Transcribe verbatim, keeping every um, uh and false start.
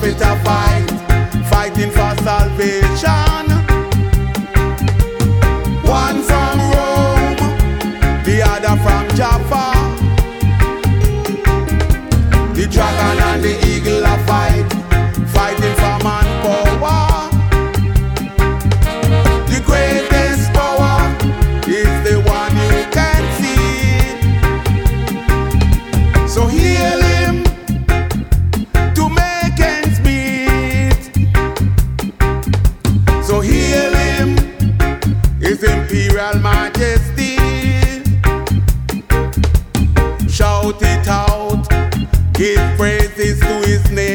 prophet a fight, fighting for salvation. One from Rome, the other from Jaffa. The dragon and the eagle a fight, fighting for manpower. The greatest power is the one you can see. So heal him to make ends meet. So heal him, His Imperial Majesty. Shout it out, give praises to His name.